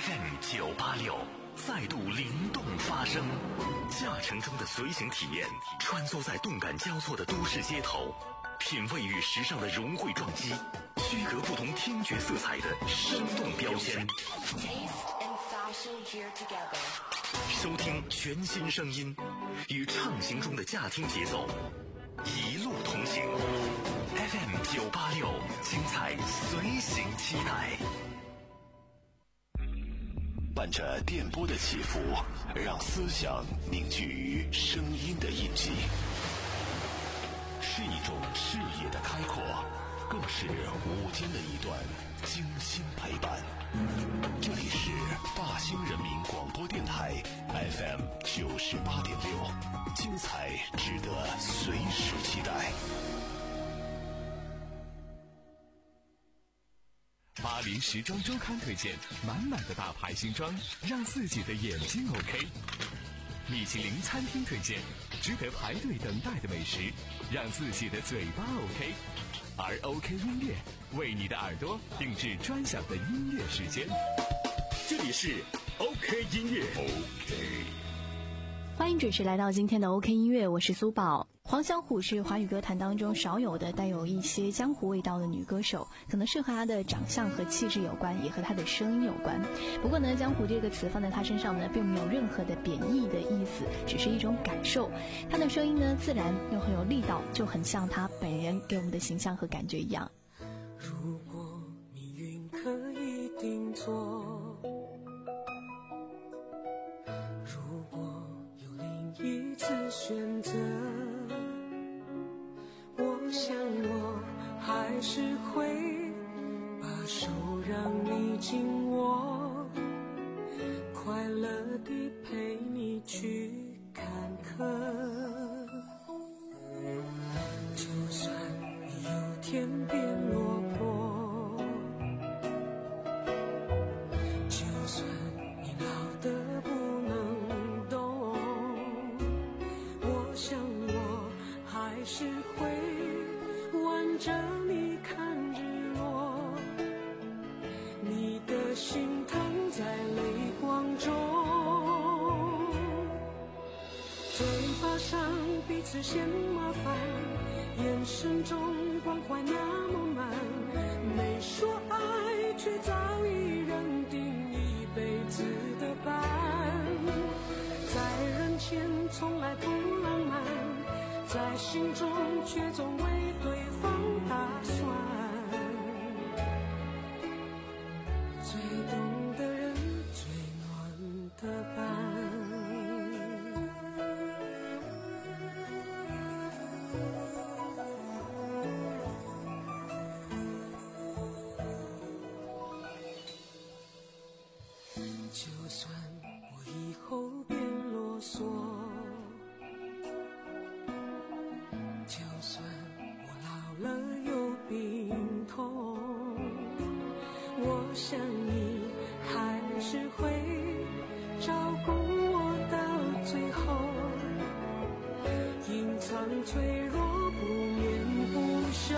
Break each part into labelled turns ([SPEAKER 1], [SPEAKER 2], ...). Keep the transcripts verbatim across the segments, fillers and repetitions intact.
[SPEAKER 1] F M 九八六再度灵动发声，驾乘中的随行体验，穿梭在动感交错的都市街头，品味与时尚的融汇撞击，区隔不同听觉色彩的生动标签。收听全新声音，与畅行中的驾听节奏，一路同行。F M 九八六，精彩随行期待。
[SPEAKER 2] 伴着电波的起伏，让思想凝聚于声音的印记，是一种视野的开阔，更是午间的一段精心陪伴。这里是大兴人民广播电台 F M 九十八点六，精彩值得随时期待。
[SPEAKER 3] 巴黎时装周刊推荐满满的大牌新装，让自己的眼睛 OK。 米其林餐厅推荐值得排队等待的美食，让自己的嘴巴 OK。 而 OK 音乐为你的耳朵定制专享的音乐时间，这里是 OK 音乐。 OK，
[SPEAKER 4] 欢迎准时来到今天的 OK 音乐，我是苏宝。黄小琥是华语歌坛当中少有的带有一些江湖味道的女歌手，可能是和她的长相和气质有关，也和她的声音有关。不过呢，江湖这个词放在她身上呢，并没有任何的贬义的意思，只是一种感受。她的声音呢，自然又很有力道，就很像她本人给我们的形象和感觉一样。
[SPEAKER 5] 如果命运可以定做，如果有另一次选择，我想我还是会把手让你紧握，快乐地陪你去看客。就算你有天变落魄，就算你老得不能动，我想我还是会挽着你看日落，你的心疼在泪光中，嘴巴上彼此嫌麻烦，眼神中关怀那么慢，没说爱却早已认定一辈子的伴，在人前从来不浪漫，在心中却总为对方打算，最懂的人最暖的伴。就算我以后变啰嗦，就算我老了有病痛，我想你还是会照顾我到最后，隐藏脆弱不眠不休，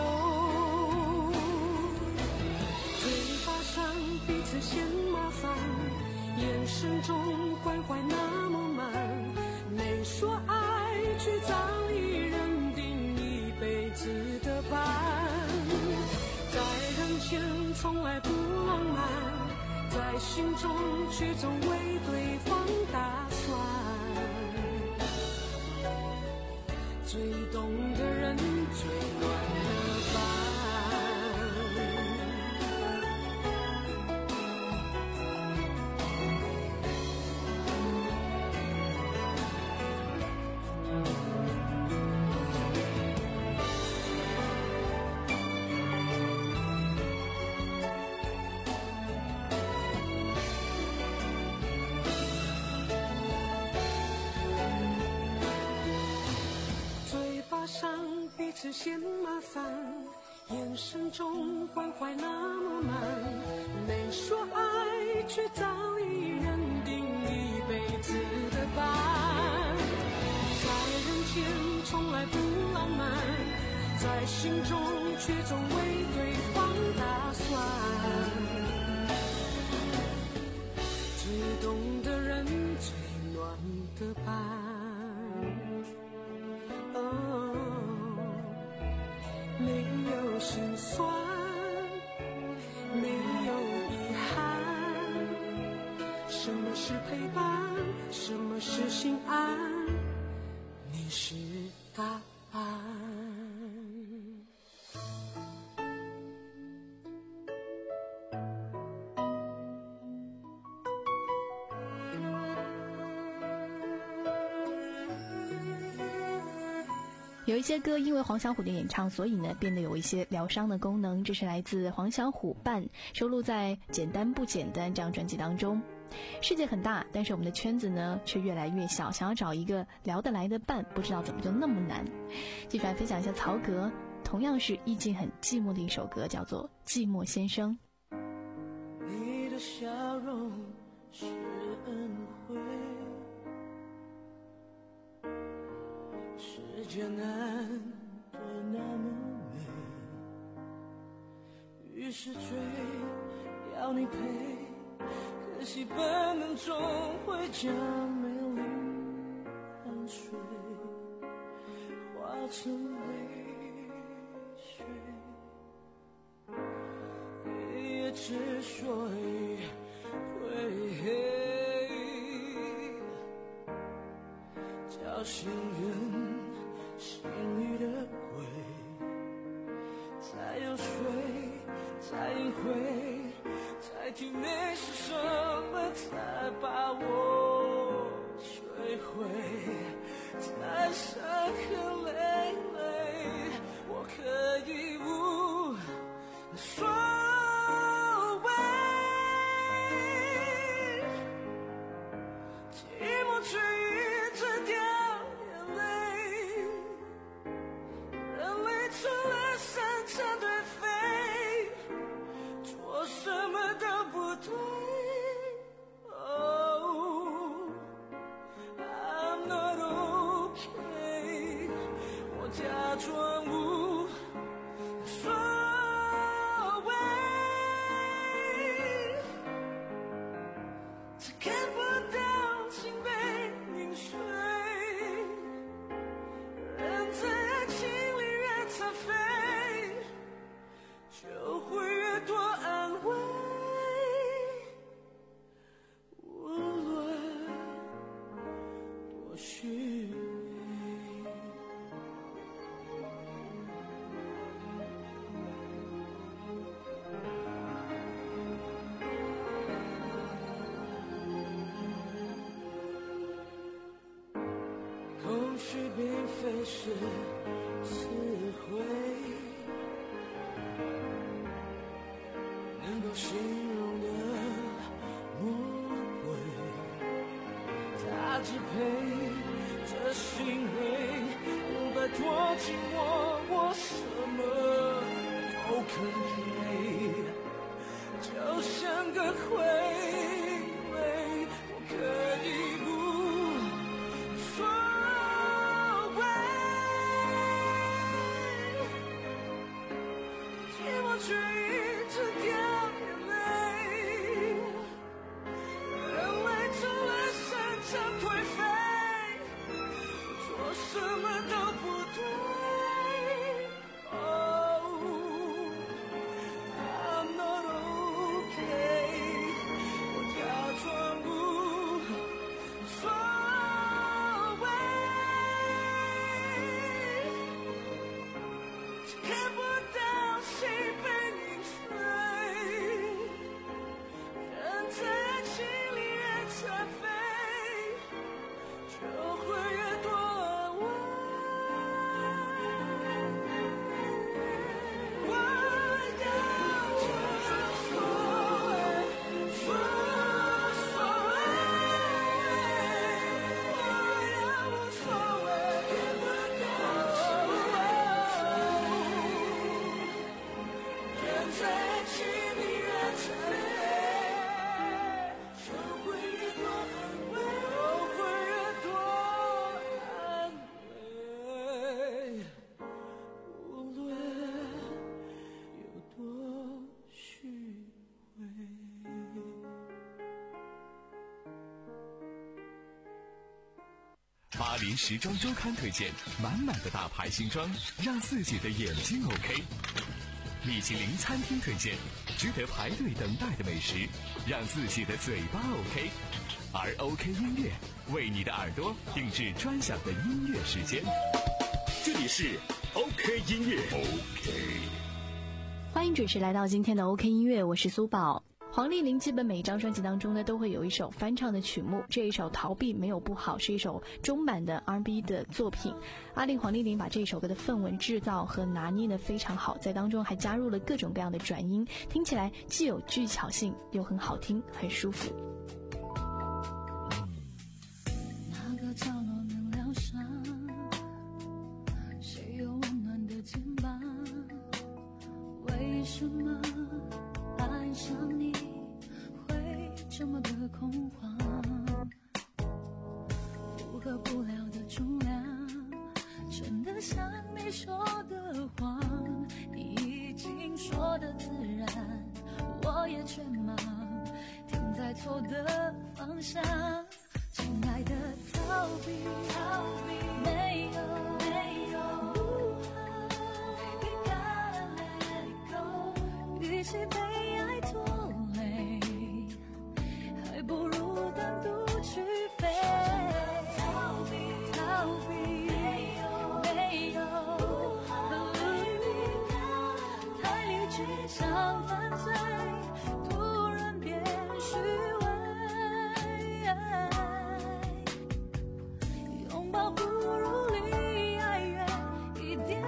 [SPEAKER 5] 嘴巴上彼此嫌麻烦，眼神中关怀那么慢，没说爱却早已认定一辈子的伴，在人前从来不浪漫，在心中却总为对方打算，最懂的人最暖的伴。彼此嫌麻烦，眼神中关怀那么慢，没说爱却早已认定一辈子的伴，在人前从来不浪漫，在心中却总为对方打算， 是陪伴，什么是心安，你是答案。
[SPEAKER 4] 有一些歌因为黄小琥的演唱，所以呢变得有一些疗伤的功能。这是来自黄小琥伴，收录在《简单不简单》这张专辑当中。世界很大，但是我们的圈子呢却越来越小，想要找一个聊得来的伴，不知道怎么就那么难。继续来分享一下曹格，同样是意境很寂寞的一首歌，叫做《寂寞先生》。
[SPEAKER 5] 你的笑容是恩惠，世界难得那么美，于是追要你陪，可惜本能终会将美丽汗水化成泪水，夜夜之所以会黑，叫醒人心里的鬼，才有水，才隐晦，才体内是什么，才把我摧毁，才伤痕累累，我可以无所谓，寂寞却一直掉眼泪，人类除了擅长对飞，做什么都不对。Oh, I'm not okay， 我假装无所谓，只看不到心被凝碎，人在爱情里越残废，就会越多安慰，无论多虚伪。空虚并非是词汇，能够形容的魔鬼，它支配这行为，不拜托紧我，我什么都可以，就像个傀儡，我可以无所谓，寂寞却一直掉眼泪，人类除了擅长颓废，做什么都不对。Oh, I'm not okay， 我假装无所谓，只看不到心被凝碎，人在爱情里越残废，就会越多安慰。我要无所谓，无所谓，我要无所谓，人在爱情里越残废，就会越多安慰，就会越多安慰，无论有多虚伪。
[SPEAKER 3] 巴黎时装周刊推荐满满的大牌新装，让自己的眼睛 OK。 米其林餐厅推荐，值得排队等待的美食，让自己的嘴巴 OK。而 OK 音乐为你的耳朵定制专享的音乐时间。
[SPEAKER 2] 这里是 OK 音乐 OK。
[SPEAKER 4] 欢迎准时来到今天的 OK 音乐，我是苏宝。黄丽玲基本每一张专辑当中呢，都会有一首翻唱的曲目。这一首《逃避没有不好》是一首中版的 R and B 的作品。阿令黄丽玲把这首歌的氛围制造和拿捏得非常好，在当中还加入了各种各样的转音，听起来既有技巧性，又很好听，很舒服。
[SPEAKER 6] 那个角落能疗伤，谁有温暖的肩膀？为什么爱上你会这么的恐慌？负荷不了的重量，真的像你说的谎，你已经说的自然，我也全忙，停在错的方向。亲爱的，逃避逃避没有没有不好， Baby gotta let it go， 与其被爱拖累，还不如单独去飞。逃避逃避没有没有不好， Baby gotta 太理智像犯罪，突然变虚伪。拥抱不如离爱远一点，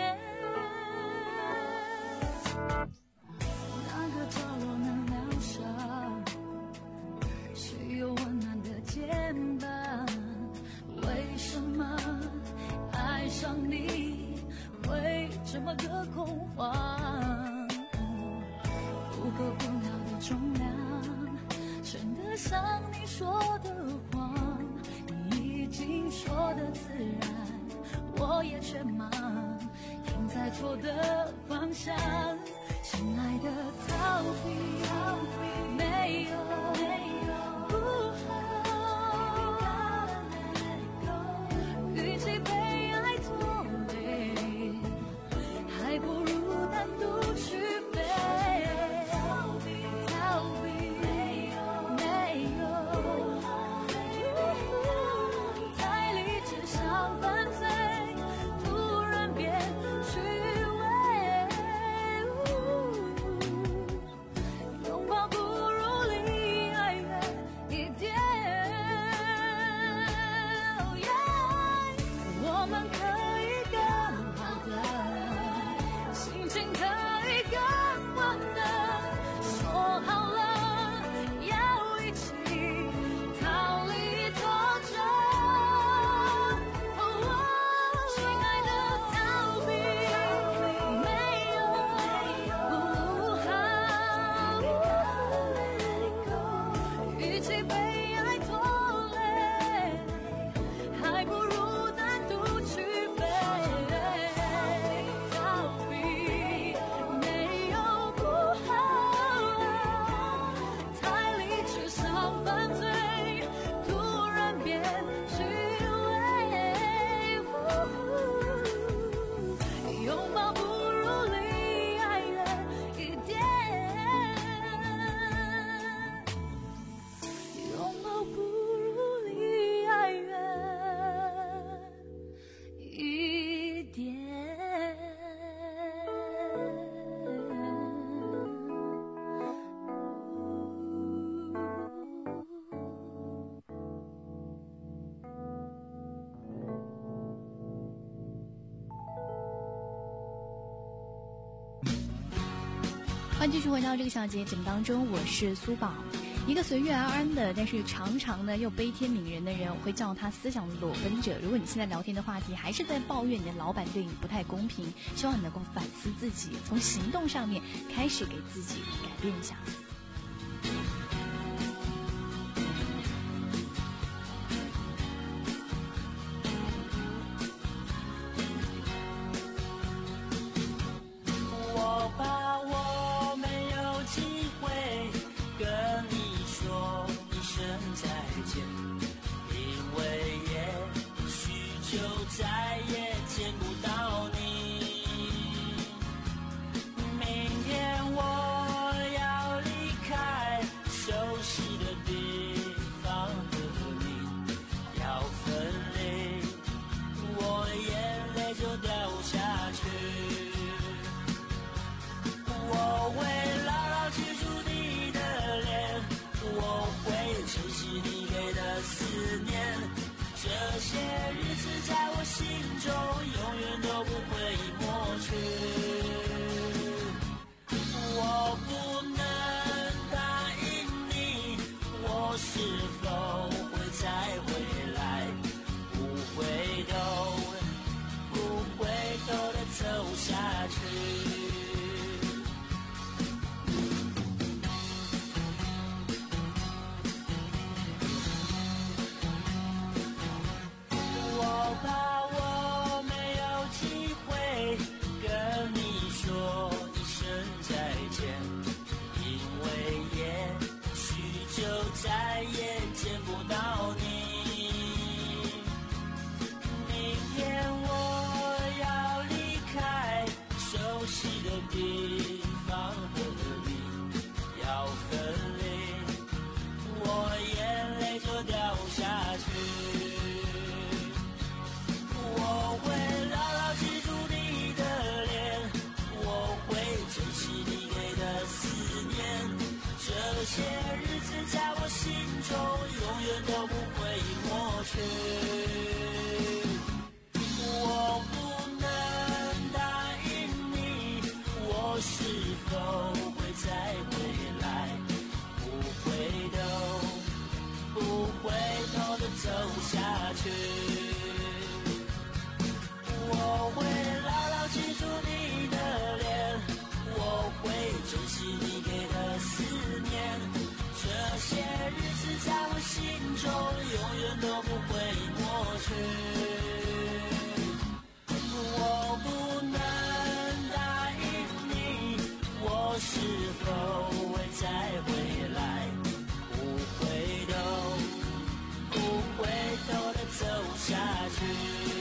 [SPEAKER 6] 那个角落能疗伤，谁有温暖的肩膀？为什么爱上你会这么的恐慌？负荷不了的重量，真的像你说的谎，已经说的自然，我也全忙，停在错的方向。亲爱的，逃避逃避没有没有不好，与其被爱拖累，还不如单独去飞。逃避逃避没有没有太理智像犯罪，突然变虚伪，拥抱不如离爱远一点。我们可以更好的，心情可以更稳的，说好了要一起逃离拖着。亲爱的，逃避没有不好，与其被爱拖累，还不如单独去飞。逃避没有不好，太理智像犯罪，突然变虚伪，拥抱不如离爱远一点，拥抱不如离爱远一点。
[SPEAKER 4] 欢迎继续回到这个小节节目当中，我是苏宝。一个随遇而安的，但是常常呢又悲天悯人的人，我会叫他思想裸奔者。如果你现在聊天的话题还是在抱怨你的老板对你不太公平，希望你能够反思自己，从行动上面开始给自己改变一下。
[SPEAKER 7] 我把我没有机会跟你说一声再见，因为也许就再也见不到你。明要分离，我眼泪就掉下去。我会牢牢记住你的脸，我会珍惜你给的思念，这些日子在我心中永远都不会抹去。我不能答应你，我是否会再回来，不回头，不回头的走下去。我会牢牢记住你的脸，我会珍惜你给的思念，这些日子在我心中永远都不会抹去。我不能答应你，我是否会再回来，不回头，不回头的走下去。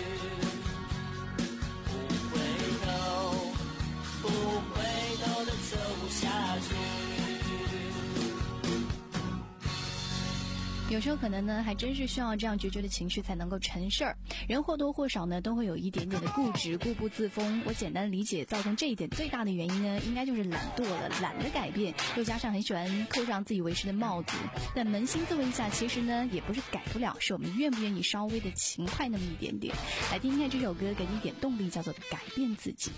[SPEAKER 4] 有时候可能呢，还真是需要这样决绝的情绪才能够成事儿。人或多或少呢，都会有一点点的固执、固步自封。我简单理解，造成这一点最大的原因呢，应该就是懒惰了，懒得改变，又加上很喜欢扣上自以为是的帽子。但扪心自问一下，其实呢，也不是改不了，是我们愿不愿意稍微的勤快那么一点点。来听听看这首歌，给你一点动力，叫做《改变自己》。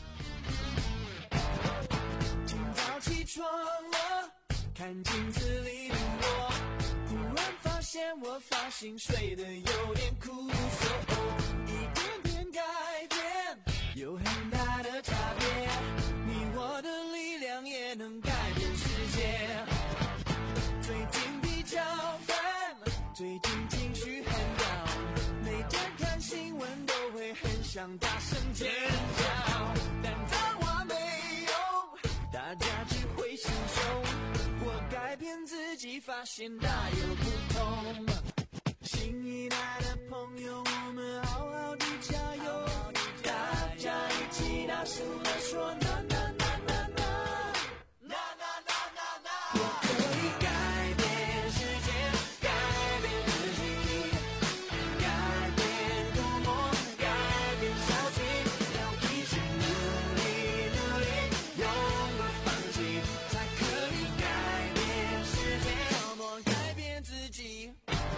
[SPEAKER 5] 今早起床了，看镜子里的我，突然发现我发型睡得有点酷手，一点点改变有很大的差别，你我的力量也能改变世界。最近比较烦，最近情绪很down，每天看新闻都会很想大声尖叫，但脏话没用，大家只会心胸。我改变自己，发现大有不同。新一代的朋友，我们好好的加油，大家一起大声地说那那那那那那那那那。我可以改变世界，改变自己，改变多么，改变小气，要一直努力努力，永不放弃，才可以改变世界，多么改变自己。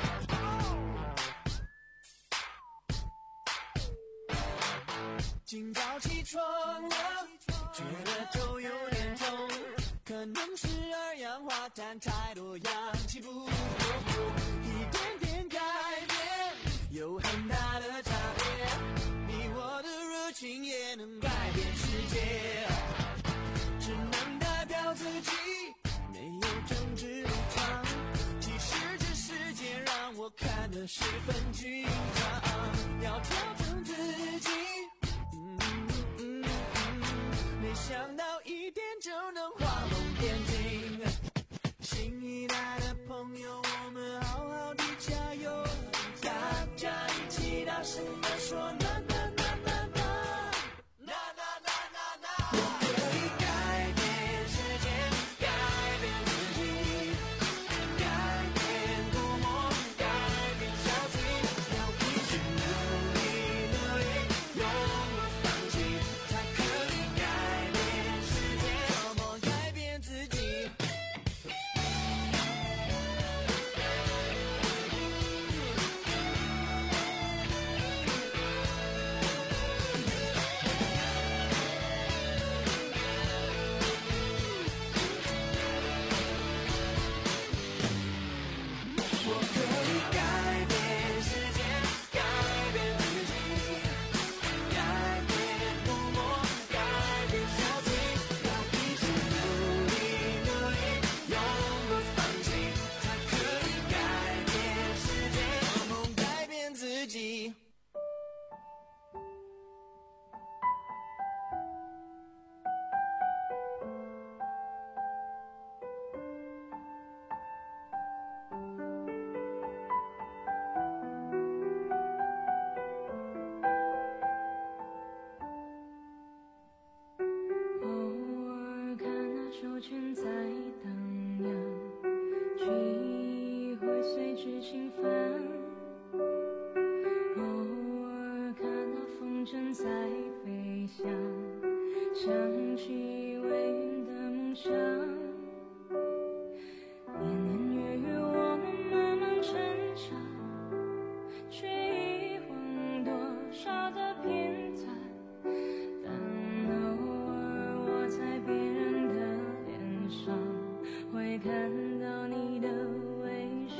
[SPEAKER 5] 今早起床了，觉得头有点痛，可能是二氧化碳太多，氧气不够，一点点改变有很大的差别，你我的热情也能改变世界，只能代表自己，没有政治立场，其实这世界让我看得十分紧张，要调整自己，嗯嗯嗯，没想到一点就能画龙点睛。新一代的朋友，我们好好的加油，大家一起大声地说那那那那那那那那那那。我可以改变世界，改变自己，改变多么，改变小气，要一直努力努力，永不放弃，才可以改变世
[SPEAKER 6] 看到你的微笑。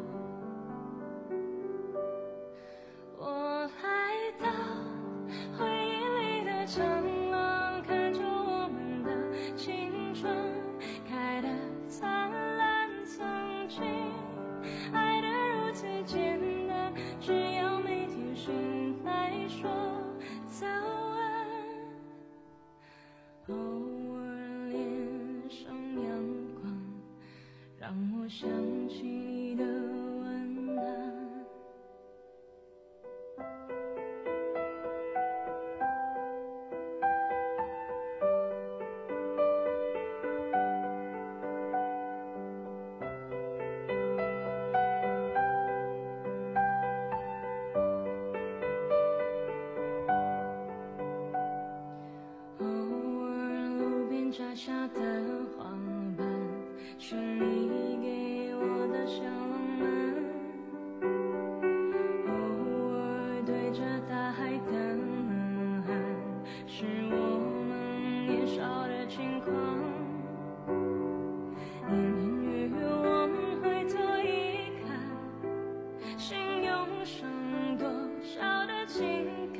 [SPEAKER 6] 我来到回忆里的长廊，看着我们的青春开得灿烂，曾经爱得如此简单，只要每天醒来说早安，偶尔脸上阳光让我想起你的温暖。摘下的花瓣是你给我的小浪漫，偶尔对着大海的喊是我们年少的轻狂。年年月月我们回头一看，心涌上多少的情感，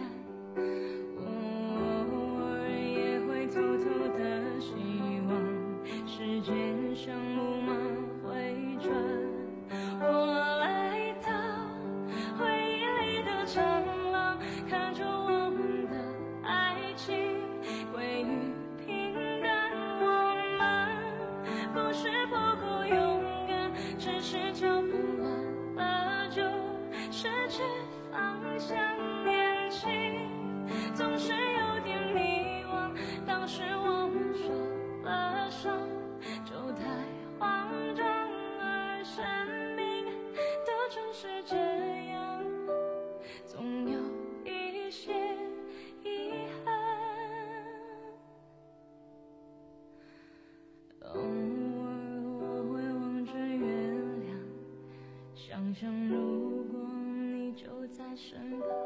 [SPEAKER 6] 我偶尔也会偷偷的希望时间像木马回转。我来到回忆里的长廊，看着我们的爱情归于平淡。我们不是不够勇敢，只是脚步乱了就失去方向。年轻总是有点迷惘，当时我们受了伤就太慌张，而生命都总是这样，总有一些遗憾。偶尔我会望着月亮，想象如果你就在身旁。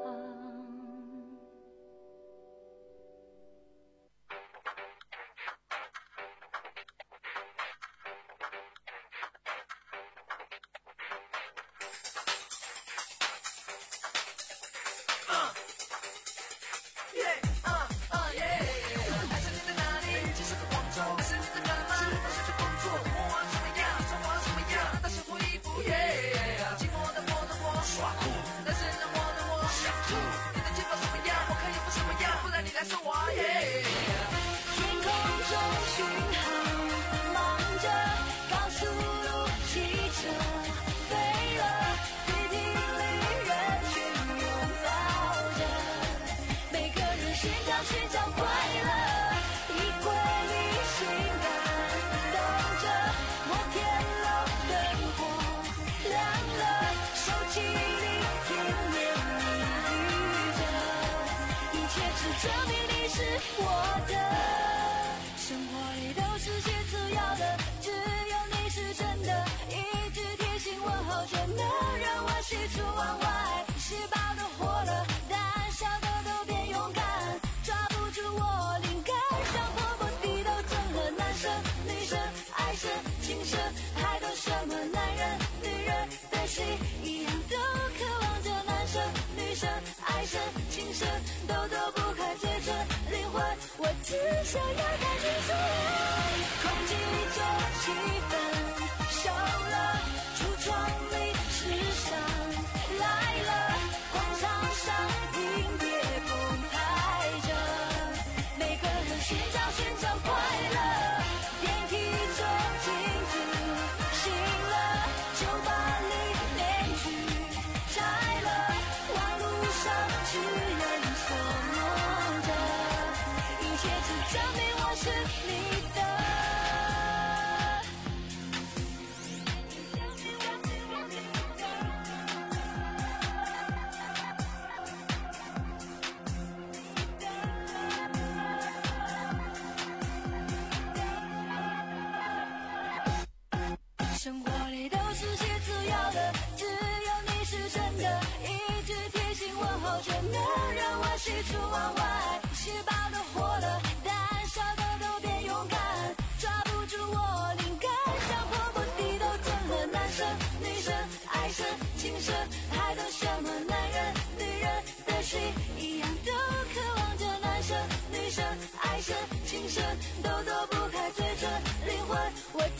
[SPEAKER 6] 只想要带进所有空气中气氛，少了橱窗里时尚，来了广场上音乐澎湃着，每个人寻找寻找快乐，电梯中镜子醒了，酒吧里面具摘了，网路上痴人说梦着，一切只证明我是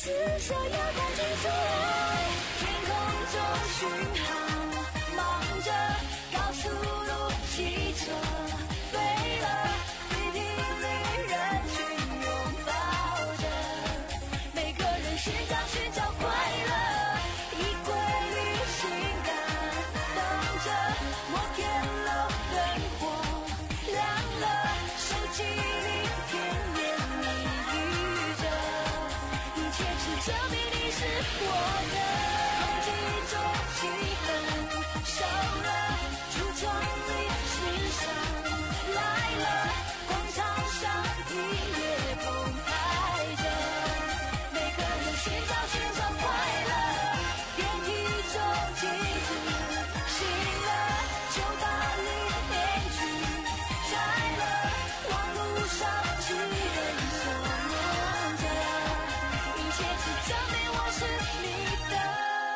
[SPEAKER 6] 只想要赶紧出来。天空中巡航，忙着高速路汽车飞了，雨停里人群拥抱着，每个人寻找寻找快乐，衣柜里性感等着摩天楼灯火亮了，手机里甜言蜜语着，一切只证明你是我的。空气中气氛烧了，橱窗里时尚来了，广场上音乐澎湃着，每个人寻找寻找快乐，电梯中镜子醒了，就把你面具摘了，网路上只人所梦着，一切只证明我是你的。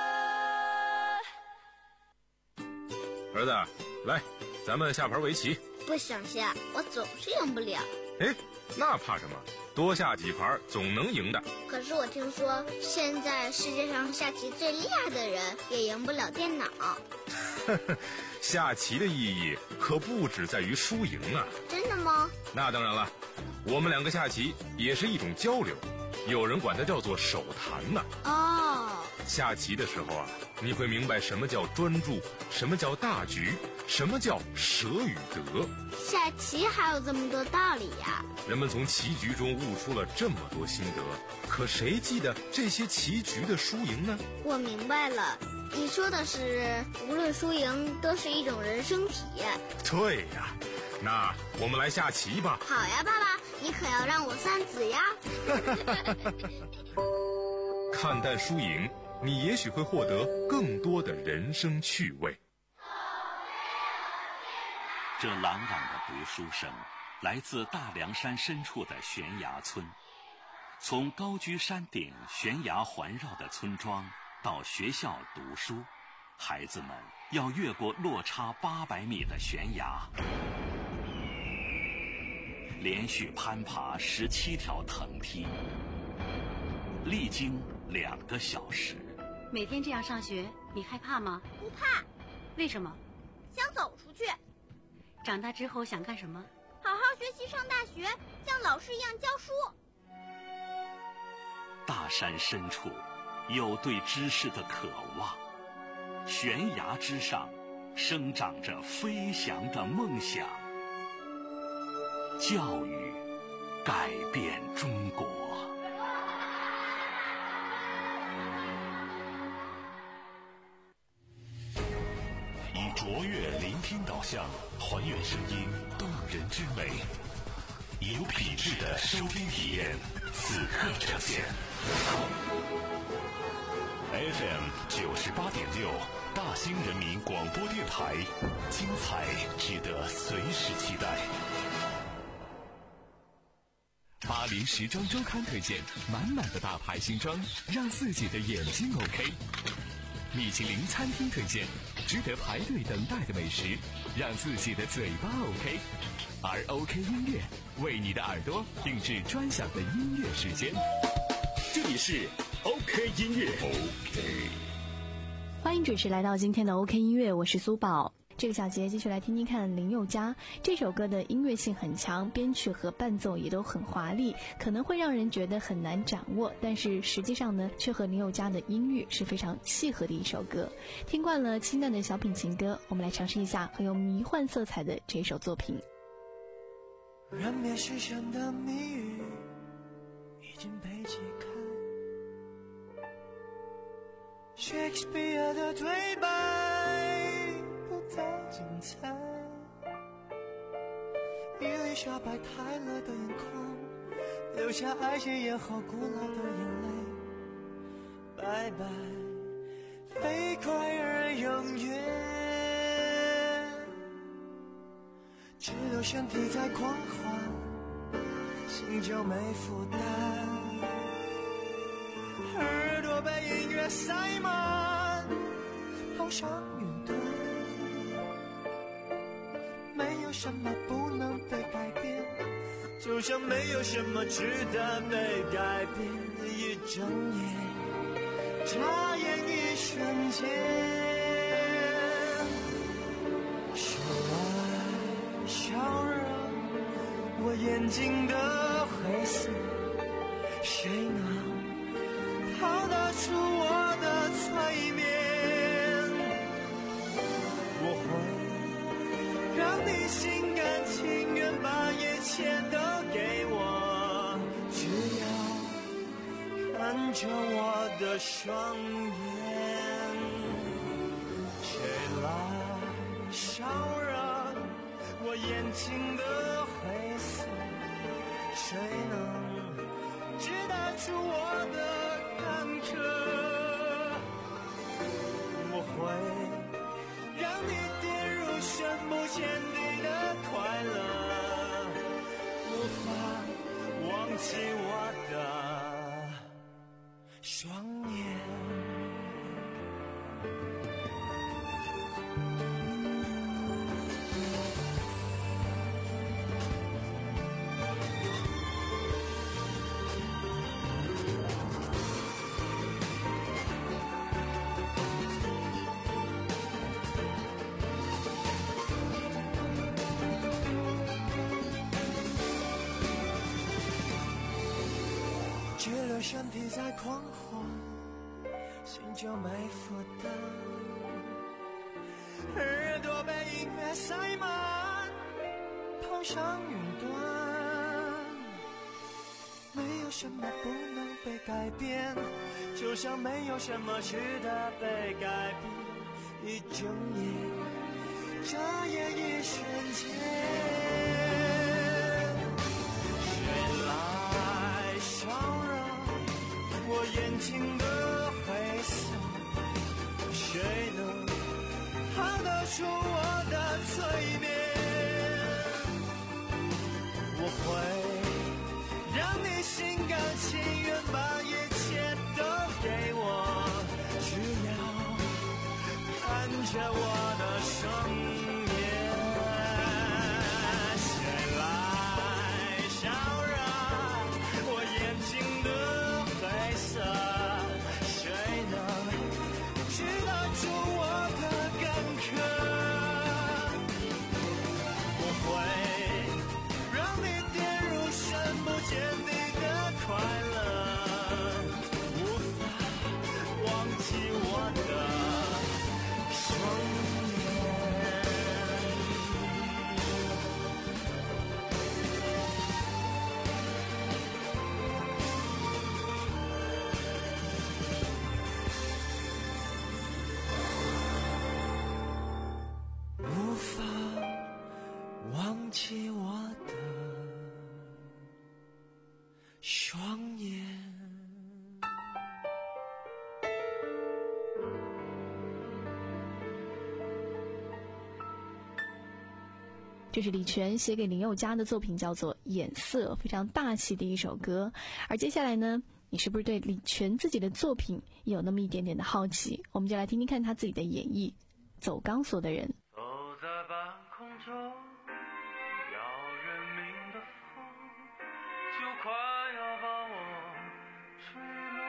[SPEAKER 8] 儿子，来，咱们下盘围棋。
[SPEAKER 9] 不想下，我总是赢不了。
[SPEAKER 8] 哎，那怕什么？多下几盘总能赢的。
[SPEAKER 9] 可是我听说，现在世界上下棋最厉害的人也赢不了电脑。
[SPEAKER 8] 下棋的意义可不只在于输赢啊。
[SPEAKER 9] 真的吗？
[SPEAKER 8] 那当然了，我们两个下棋也是一种交流，有人管它叫做手谈呢。
[SPEAKER 9] 哦，
[SPEAKER 8] 下棋的时候啊，你会明白什么叫专注，什么叫大局，什么叫舍与得。
[SPEAKER 9] 下棋还有这么多道理呀！
[SPEAKER 8] 人们从棋局中悟出了这么多心得，可谁记得这些棋局的输赢呢？
[SPEAKER 9] 我明白了，你说的是无论输赢都是一种人生体验。
[SPEAKER 8] 对呀，那我们来下棋吧。
[SPEAKER 9] 好呀，爸爸，你可要让我三子呀。
[SPEAKER 8] 看淡输赢，你也许会获得更多的人生趣味。
[SPEAKER 2] 这朗朗的读书声来自大凉山深处的悬崖村，从高居山顶悬崖环绕的村庄到学校读书，孩子们要越过落差八百米的悬崖，连续攀爬十七条藤梯，历经两个小时。
[SPEAKER 10] 每天这样上学，你害怕吗？
[SPEAKER 9] 不怕。
[SPEAKER 10] 为什么？
[SPEAKER 9] 想走出去。
[SPEAKER 10] 长大之后想干什么？
[SPEAKER 9] 好好学习，上大学，像老师一样教书。
[SPEAKER 2] 大山深处有对知识的渴望，悬崖之上生长着飞翔的梦想。教育改变中国。以卓越聆听导向，还原声音动人之美，以有品质的收听体验，此刻呈现。F M 九十八点六，大兴人民广播电台，精彩值得随时期待。
[SPEAKER 3] 巴黎时装周刊推荐满满的大牌新装，让自己的眼睛 OK。米其林餐厅推荐值得排队等待的美食，让自己的嘴巴 OK。而 OK 音乐为你的耳朵定制专享的音乐时间。这里是 OK 音乐 OK。
[SPEAKER 4] 欢迎准时来到今天的 OK 音乐，我是苏宝。这个小节继续来听听看林宥嘉这首歌的音乐性很强，编曲和伴奏也都很华丽，可能会让人觉得很难掌握，但是实际上呢，却和林宥嘉的音域是非常契合的一首歌。听惯了清淡的小品情歌，我们来尝试一下很有迷幻色彩的这首作品。
[SPEAKER 5] 人面狮身的谜语已经被解开，Shakespeare 的对白不再精彩，伊丽莎白泰勒的眼眶留下爱情也好古老的眼泪，拜拜飞快而永远，只留身体在狂欢，心就没负担，耳朵被音乐塞满，好像云端，没有什么不能被改变，
[SPEAKER 7] 就像没有什么值得被改变。一睁眼，眨眼一瞬间，谁来消融我眼睛的灰色？谁能逃得出我的催眠？我会让你心甘情愿把一切都给我，只要看着我的双眼。谁来烧热我眼睛的灰色？谁能知得出我的坎坷？我会让你跌入深不见底的快乐，无法忘记我的双眼。觉得身体在狂欢，心就没负担，耳朵被音乐塞满，跑上云端。没有什么不能被改变，就像没有什么值得被改变。一睁眼，眨眼一瞬间。我眼睛的灰色，谁能逃得出我的催眠？我会让你心甘情愿把一切都给我，只要看着我的双眼。谁来烧热我眼睛的灰色？谁能知得出我的干渴？我会让你跌入深不见底的快乐，无法忘记我的双眼。无法忘记我的双眼。
[SPEAKER 4] 这是李泉写给林宥嘉的作品，叫做《眼色》，非常大气的一首歌。而接下来呢，你是不是对李泉自己的作品有那么一点点的好奇？我们就来听听看他自己的演绎，《走钢索的人》。
[SPEAKER 11] 走在半空中，要人命的风就快要把我吹落。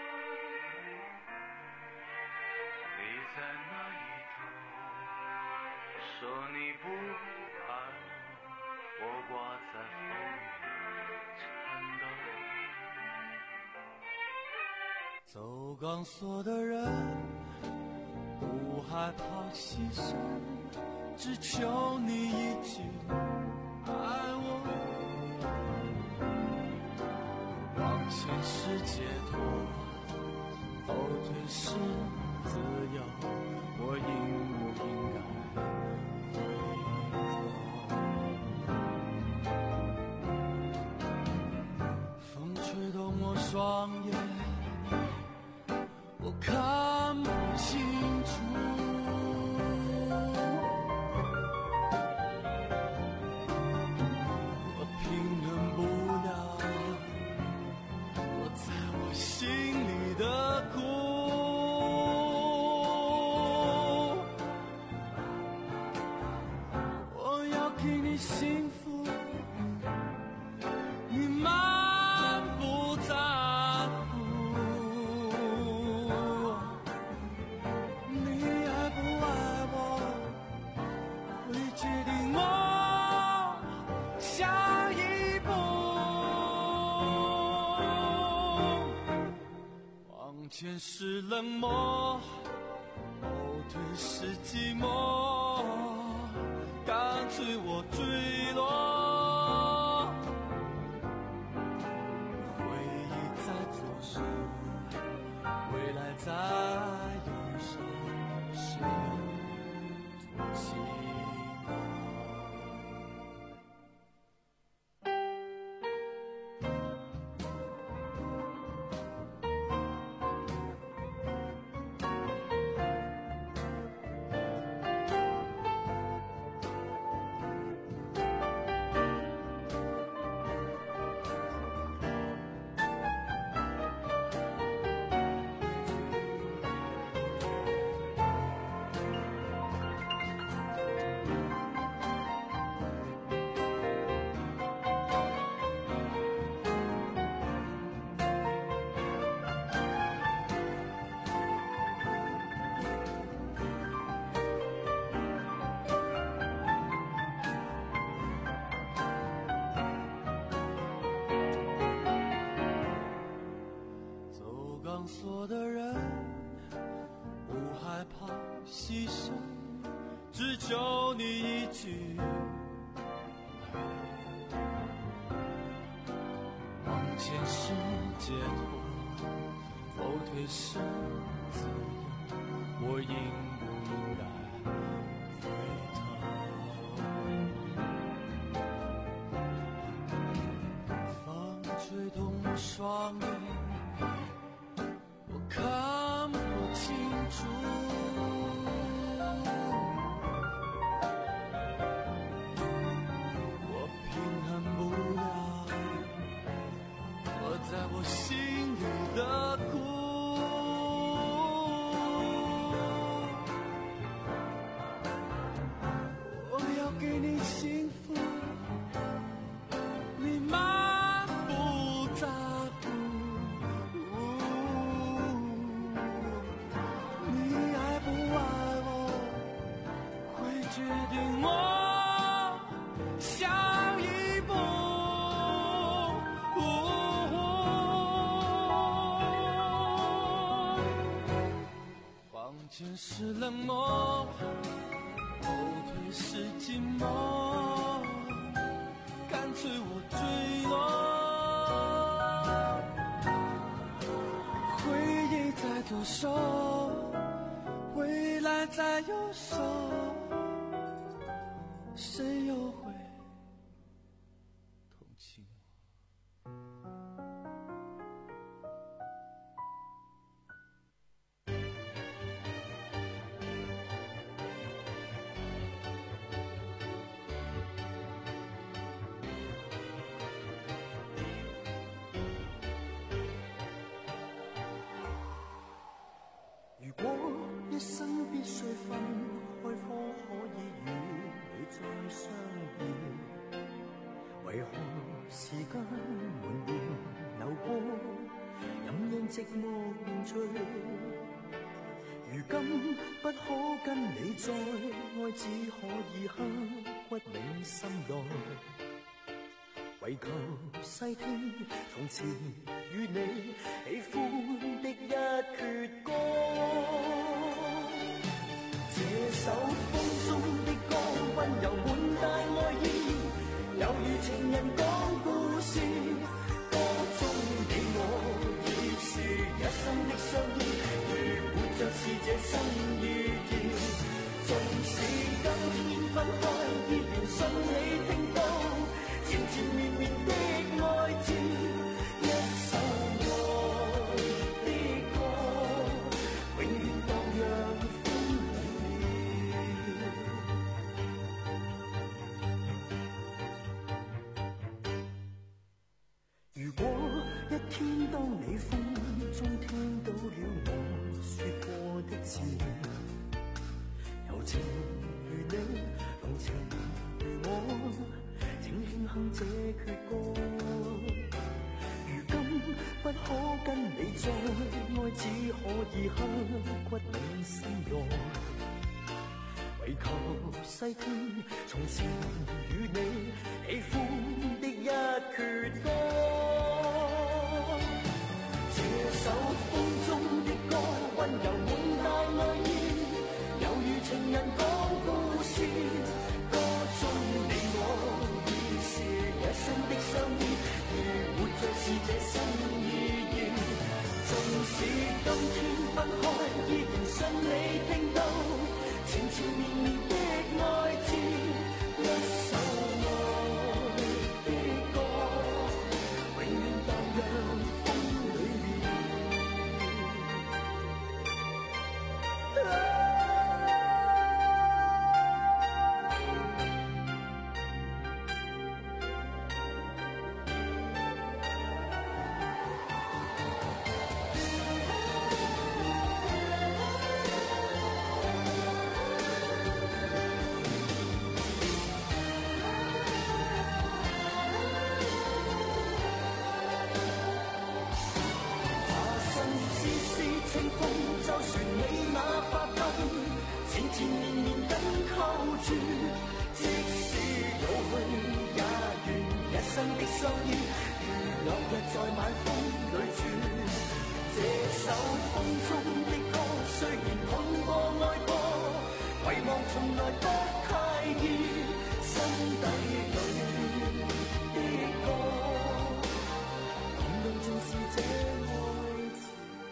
[SPEAKER 11] 你在那一头，说你不爱我，我挂在风里颤抖。
[SPEAKER 7] 走钢索的人，不害怕牺牲，只求你一句爱我。往前是解脱，后退是自由，我应不应该回头？风吹动我双眼，我看不清楚。我平衡不了我在我心里的苦。我要给你幸福，
[SPEAKER 12] 往前是冷漠，后退是寂寞，干脆我坠落。回忆在左手，未来在右手，谁又同情我？所的人不害怕牺牲，只求你一句往前是解脱，后退是自由，我应不应该回头？风吹动双眼，看不清楚，我平衡不了我在我心里的苦。我要给你幸福，你满不在乎。决定我下一步，往前是冷漠，后退是寂寞，干脆我坠落。回忆在左手，未来在右手，谁又会同情我？如果一生必須分開，可可以與你再相遇，為何時間緩緩流過，任讓寂寞凝聚。如今不可跟你再愛，只可以刻骨銘心內，為求細聽從前與你喜歡的一闕歌。這首風中的歌，溫柔滿帶愛意，猶如情人講故事。歌中你我已是一生的相依，如活着是這生意義。縱使今天分開，依然信你聽到纏纏綿綿的愛字。一首愛的歌，永遠蕩漾風裏。如果一天當你風中聽到了我說過的字，柔情如你，濃情如我，請輕哼這闕歌。如今不可跟你再愛，只可以刻骨銘心內，為求細聽從前與你喜歡的一闕歌。這首風中前仍然等候住，即使老去也願一生的相依，如落日在晚風裏轉。這首風中的歌雖然碰過愛過，遺忘從來不太易，心底裏的歌，感動就是這愛情。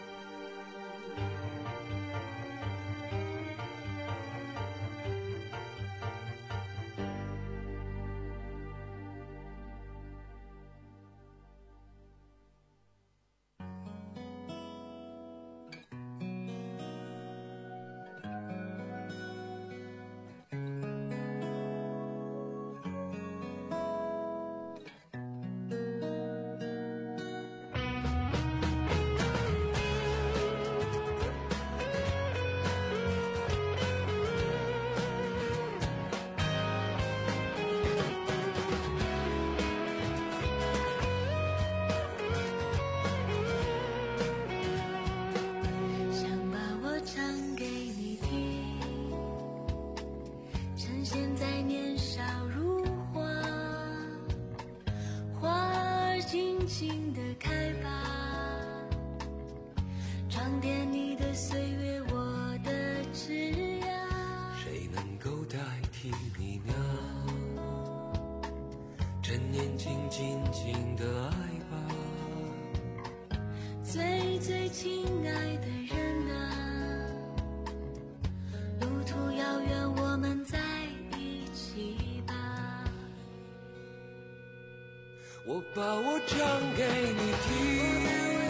[SPEAKER 13] 我把我唱给你听，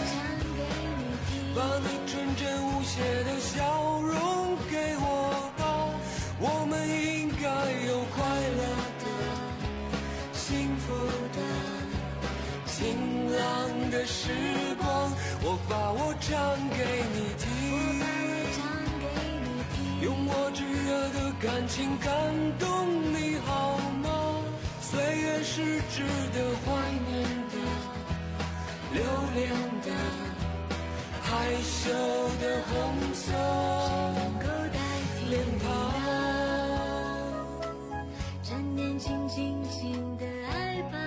[SPEAKER 13] 把你纯真无邪的笑容给我吧，我们应该有快乐的、幸福的、晴朗的时光。我把我唱给你听，用我炙热的感情感动你好吗？岁月是值得怀念的、留恋的、害羞的红色脸庞，
[SPEAKER 6] 趁年轻轻轻的爱吧，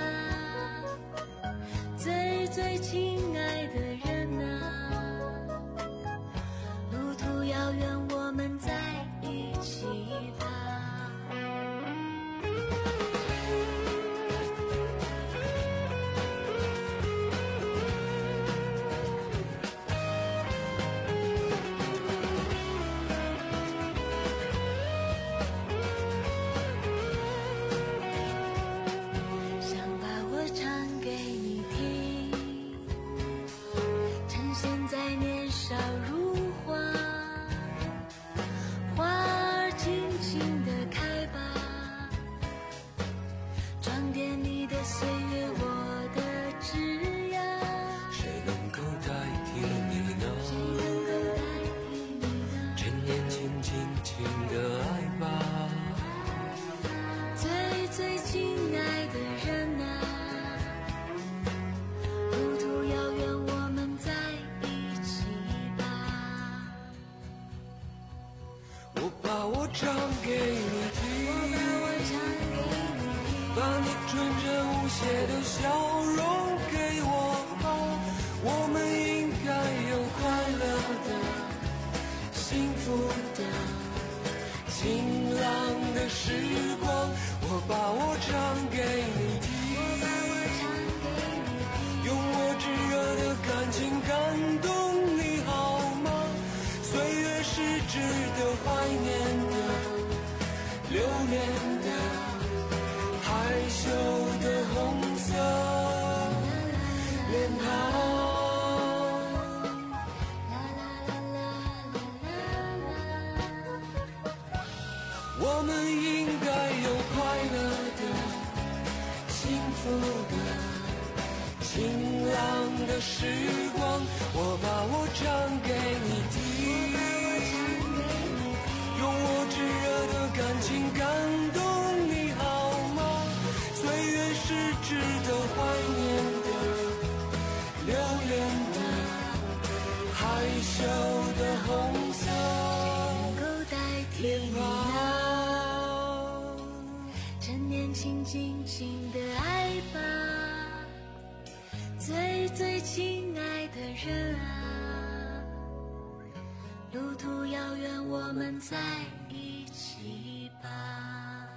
[SPEAKER 6] 最最亲爱的人啊，路途遥远，我们在一起吧。
[SPEAKER 13] 唱给你听，把你纯真无邪的笑容给我吧，我们应该有快乐的、幸福的、晴朗的时光。我把我唱给你听，用我炙热的感情感动你好吗？岁月是值得怀念的、留恋的、害羞的红色脸庞。我们应该有快乐的、幸福的、晴朗的时光。我把我唱给你听，用我炙热的感情感动你好吗？岁月是值得怀念的、留恋的、害羞的红色脸庞。
[SPEAKER 6] 路途遥远，我们在一起吧。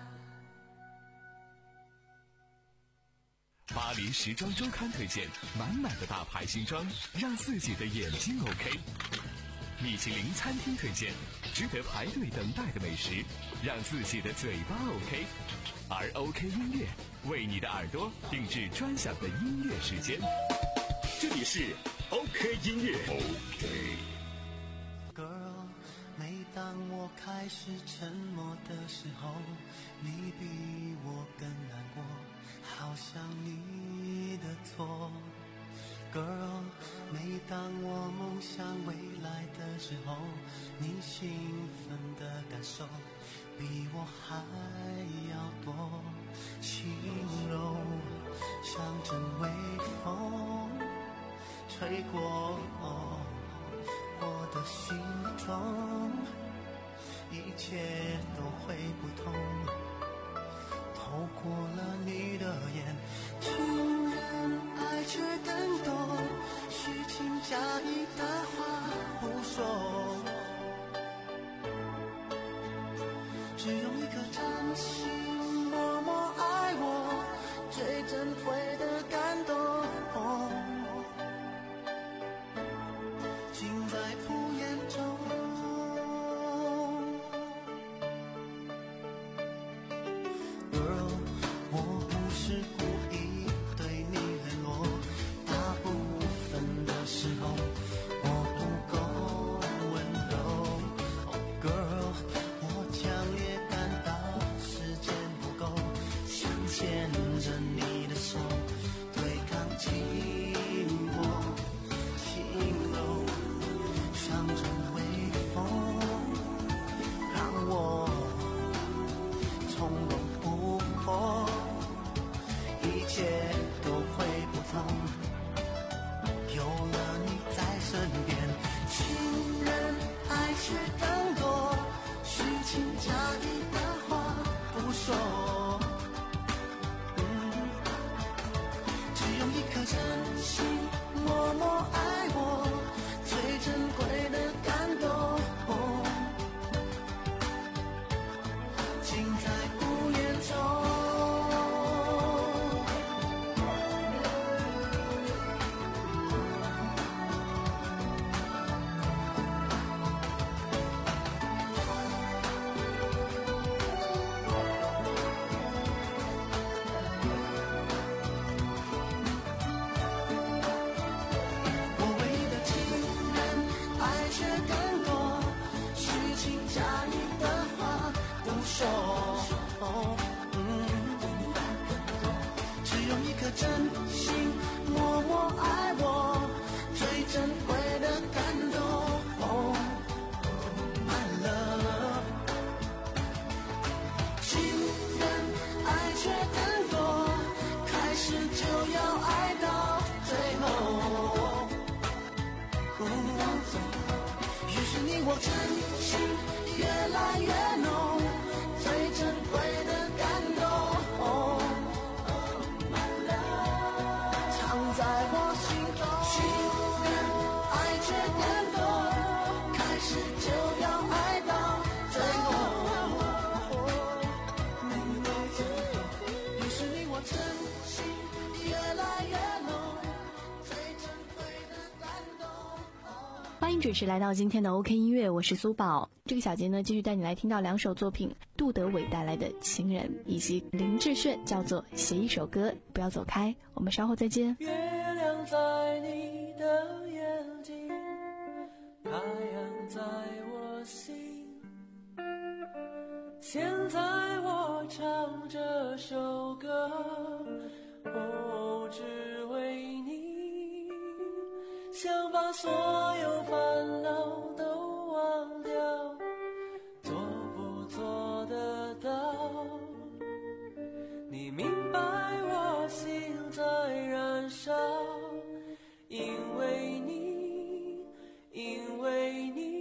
[SPEAKER 3] 巴黎时装周刊推荐满满的大牌新装，让自己的眼睛 OK。米其林餐厅推荐值得排队等待的美食，让自己的嘴巴 OK。而 OK 音乐为你的耳朵定制专享的音乐时间。这里是 OK 音乐。OK。
[SPEAKER 14] Girl， 每当我开始沉默的时候，你比我更难过，好像你的错。Girl， 每当我梦想未来的时候，你兴奋的感受比我还要多，轻柔像阵微风吹过我的心中，一切都会不同，透过了你的眼，情人爱却更多，虚情假意的话不说，只用一颗真心默默爱我，最珍贵的感动，尽在不言中。Girl， 我不是故意对你冷落，大部分的时候我不够温柔。Oh girl， 我强烈感到时间不够，想牵着你的手，对抗寂寞，轻柔像阵微风，让我从容不迫，一切都会不同，有了你在身边，情人爱却更多，虚情假意的话不说，嗯，只用一颗真心默默爱我，最珍贵的感动，尽在不言中。我唯一的情人爱却更多，虚情假意的话不说，嗯，只用一颗真心默默爱我，最珍贵的感动。My love， 情人爱却更多，开始就要爱到最后。于是你我真心越来越浓，最珍贵的感动，藏在我心中。情人爱却更多，开始就要爱到最后。于是你我真心越来越浓，最珍贵的感动。
[SPEAKER 4] 欢迎准时来到今天的 OK 音乐，我是苏宝。这个小节呢，继续带你来听到两首作品，杜德伟带来的《情人》，以及林志炫叫做《写一首歌》。不要走开，我们稍后再见。
[SPEAKER 5] 月亮在你的眼睛，太阳在我心。现在我唱这首歌，不只为你，想把所有烦恼都忘掉，做不做得到？你明白我心在燃烧，因为你，因为你。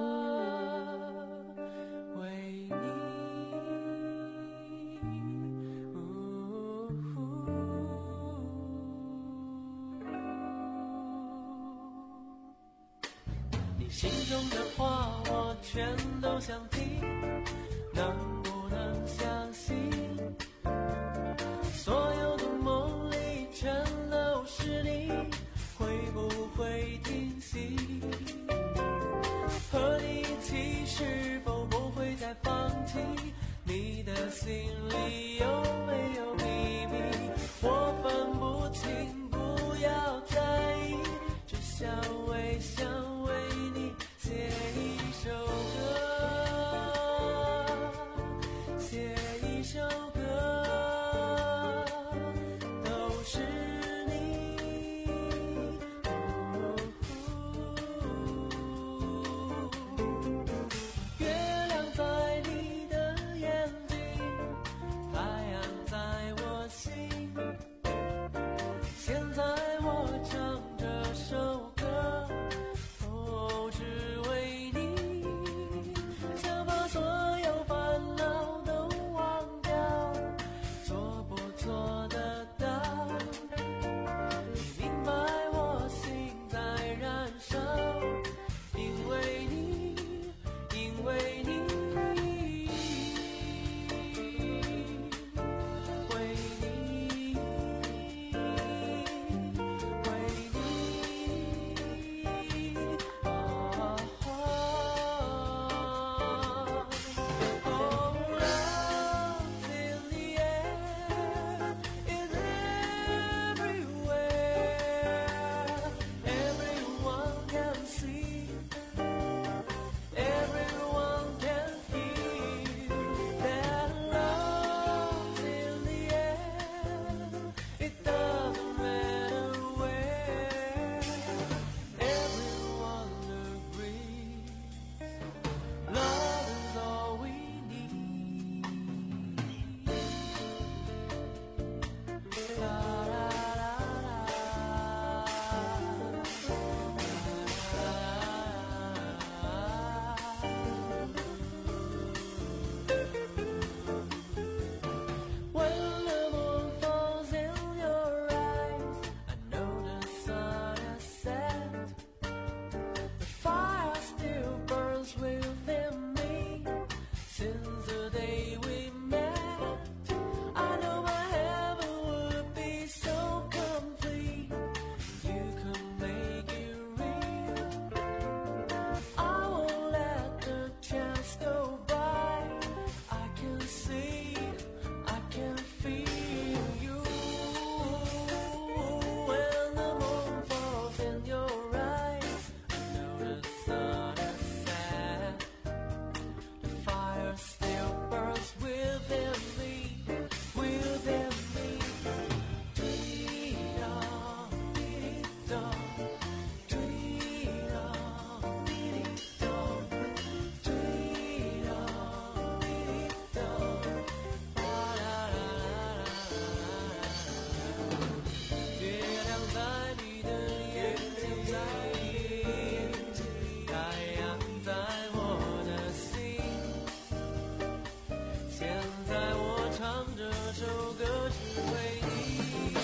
[SPEAKER 5] 为你全都想听，能不能相信？所有的梦里全都是你，会不会停息？和你一起是否不会再放弃？你的心里有没有秘密？我分不清，不要在意，只想微笑为你写一首歌，写一首歌，都是你。月亮在你的眼睛，太阳在我心。现在我唱这首歌，哦，只为你。想把所有烦恼都忘掉，做不做得到？你明白我心在燃烧，因为你，因为你，为你，为你，啊Oh, love's in the air, it's everywhere. Everyone can see, everyone can feel that love's in the air. It doesn't matter where. Everyone agrees, love is all we need. La la la When the moon falls in your eyes, I know the sun has set. The fire still burns within me since the day we met. I know my heaven would be so complete. You could make it real. I won't let the chance go by. I can see, I can feel you. When the moon falls in your eyes, I know the sun has set. The fire still burns within me, within me. Dee-da, dee-da, dee-da, dee-da, dee-da, dee-da, la-la-la-la-la. 月亮在你的眼睛，太阳在我的心。现在我唱这首歌只为你。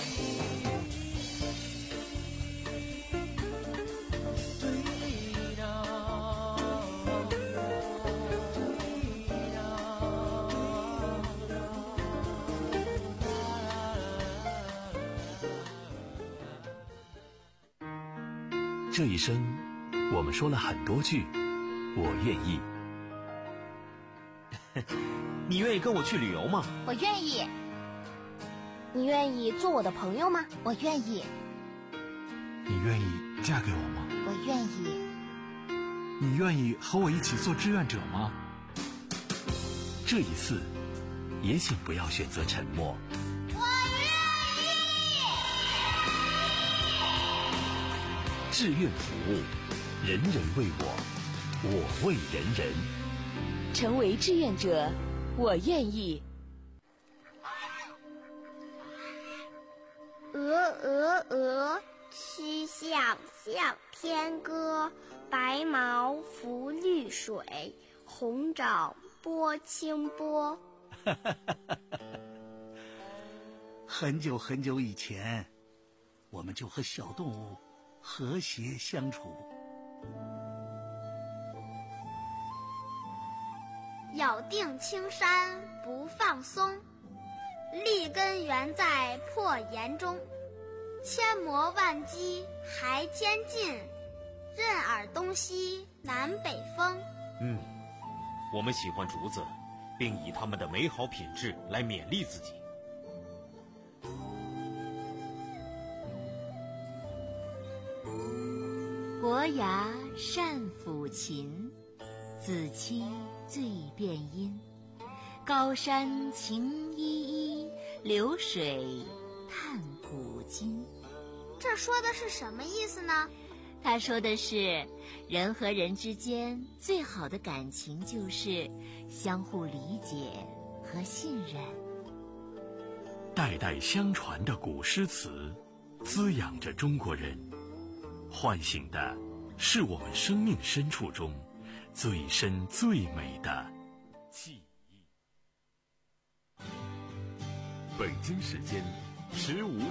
[SPEAKER 5] 对的，
[SPEAKER 2] 这一生，我们说了很多句“我愿意”。
[SPEAKER 15] 你愿意跟我去旅游吗？
[SPEAKER 16] 我愿意。你愿意做我的朋友吗？我愿意。
[SPEAKER 17] 你愿意嫁给我吗？
[SPEAKER 16] 我愿意。
[SPEAKER 17] 你愿意和我一起做志愿者吗？
[SPEAKER 2] 这一次，也请不要选择沉默。
[SPEAKER 16] 我愿意。
[SPEAKER 2] 志愿服务，人人为我，我为人人。
[SPEAKER 18] 成为志愿者，我愿意。
[SPEAKER 9] 鹅鹅鹅，曲项向天歌。白毛浮绿水，红掌拨清波。
[SPEAKER 19] 很久很久以前，我们就和小动物和谐相处。
[SPEAKER 9] 咬定青山不放松，立根原在破岩中，千磨万击还坚劲，任尔东西南北风。
[SPEAKER 15] 嗯，我们喜欢竹子，并以它们的美好品质来勉励自己。
[SPEAKER 20] 伯牙善抚琴，子期最辨音。高山晴依依，流水叹古今。
[SPEAKER 9] 这说的是什么意思呢？
[SPEAKER 20] 他说的是，人和人之间最好的感情就是相互理解和信任。
[SPEAKER 2] 代代相传的古诗词，滋养着中国人，唤醒的是我们生命深处中最深最美的记忆。
[SPEAKER 3] 北京时间十五